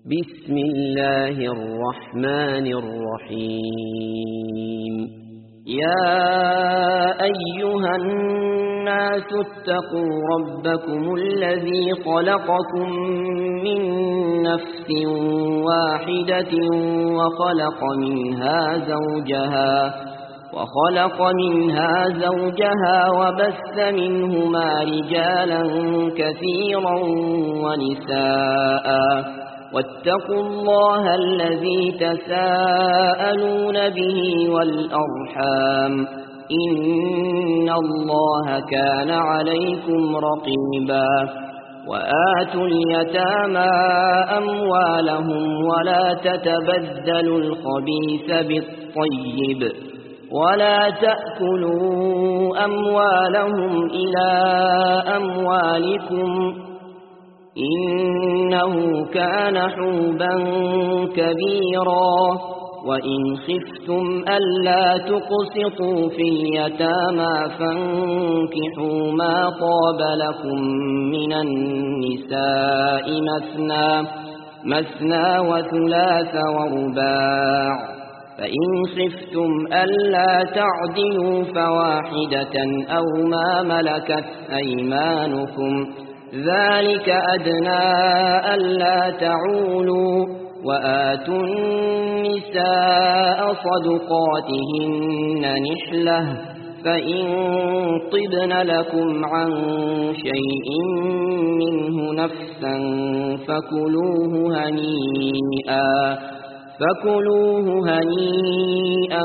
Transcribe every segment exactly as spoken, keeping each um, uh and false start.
بسم الله الرحمن الرحيم. يا أيها الناس اتقوا ربكم الذي خلقكم من نفس واحدة وخلق منها زوجها وخلق منها زوجها وبث منهما رجالا كثيرا ونساء واتقوا الله الذي تساءلون به والأرحام إن الله كان عليكم رقيبا. وآتوا اليتامى أموالهم ولا تتبدلوا الخبيث بالطيب ولا تأكلوا أموالهم إلى أموالكم إنه كان حوبا كبيرا. وإن خفتم ألا تقسطوا في اليتامى فانكحوا ما طاب لكم من النساء مثنى مثنى وثلاث ورباع، فإن خفتم ألا تعدلوا فواحدة أو ما ملكت أيمانكم ذلك أدنى ألا تعولوا. وآتوا النساء صدقاتهن نحلة فإن طبن لكم عن شيء منه نفسا فكلوه هنيئا فكلوه هنيئا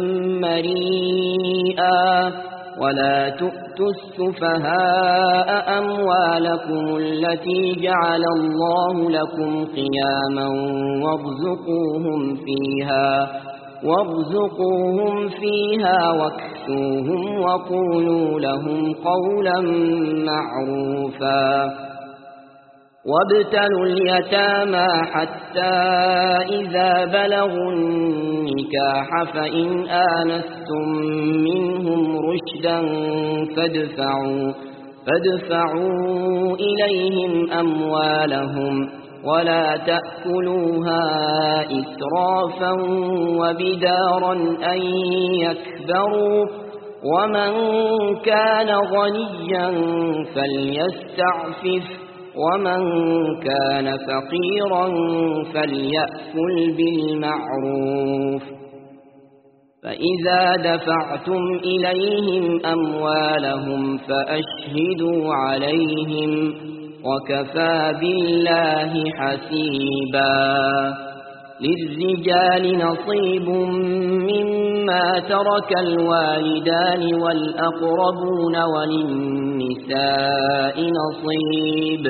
مريئا. ولا تؤتوا السفهاء أموالكم التي جعل الله لكم قياما وارزقوهم فيها وارزقوهم فيها واكسوهم وقولوا لهم قولا معروفا. وابتلوا اليتامى حتى إذا بلغوا النكاح فإن آنستم منهم رشدا فادفعوا, فادفعوا إليهم أموالهم ولا تأكلوها إسرافا وبدارا أن يكبروا. ومن كان غنيا فليستعفف ومن كان فقيرا فليأكل بالمعروف. فإذا دفعتم إليهم أموالهم فأشهدوا عليهم وكفى بالله حسيبا. للرجال نصيب مما ترك الوالدان والأقربون وللنساء نصيب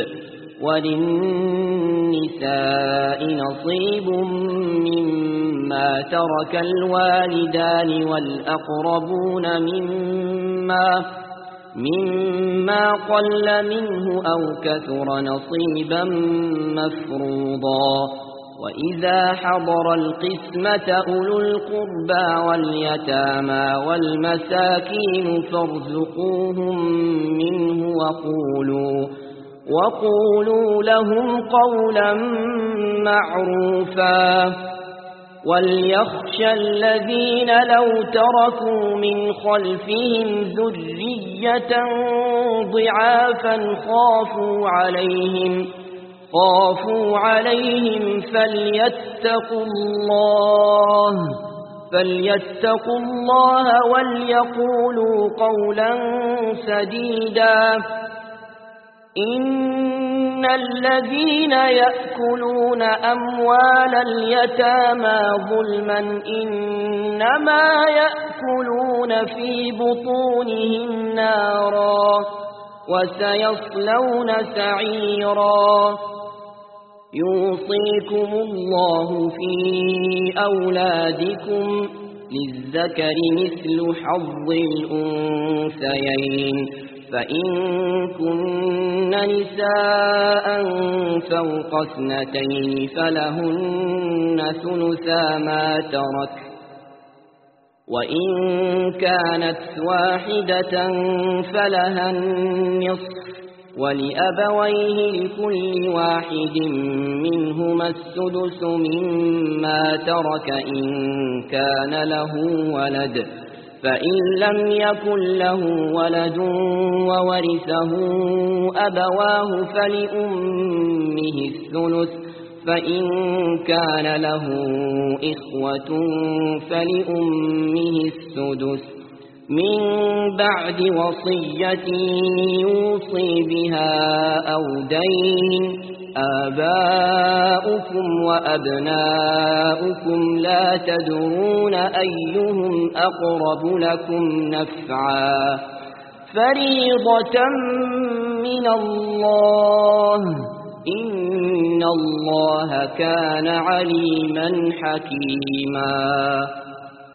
وللنساء نصيب مما ترك الوالدان والأقربون مما مما قل منه أو كثر نصيبا مفروضا. وإذا حضر القسمة أولو القربى واليتامى والمساكين فارزقوهم منه وقولوا, وقولوا لهم قولا معروفا. وليخشى الذين لو تركوا من خلفهم ذرية ضعافا خافوا عليهم خافوا عليهم فليتقوا الله فليتقوا الله وليقولوا قولا سديدا. إن الذين يأكلون أموال اليتامى ظلما إنما يأكلون في بطونهم نارا وسيصلون سعيرا. يوصيكم الله في أولادكم للذكر مثل حظ الأنثيين فإن كن نساء فوق اثنتين فلهن ثلثا ما ترك وإن كانت واحدة فلها النصف ولأبويه لكل واحد منهما ثم السدس مما ترك إن كان له ولد فإن لم يكن له ولد وورثه أبواه فلأمه الثلث فإن كان له إخوة فلأمه السدس من بعد وصية يوصي بها أو دين آباؤكم وأبناؤكم لا تدرون أيهم أقرب لكم نفعا فريضة من الله إن الله كان عليما حكيما.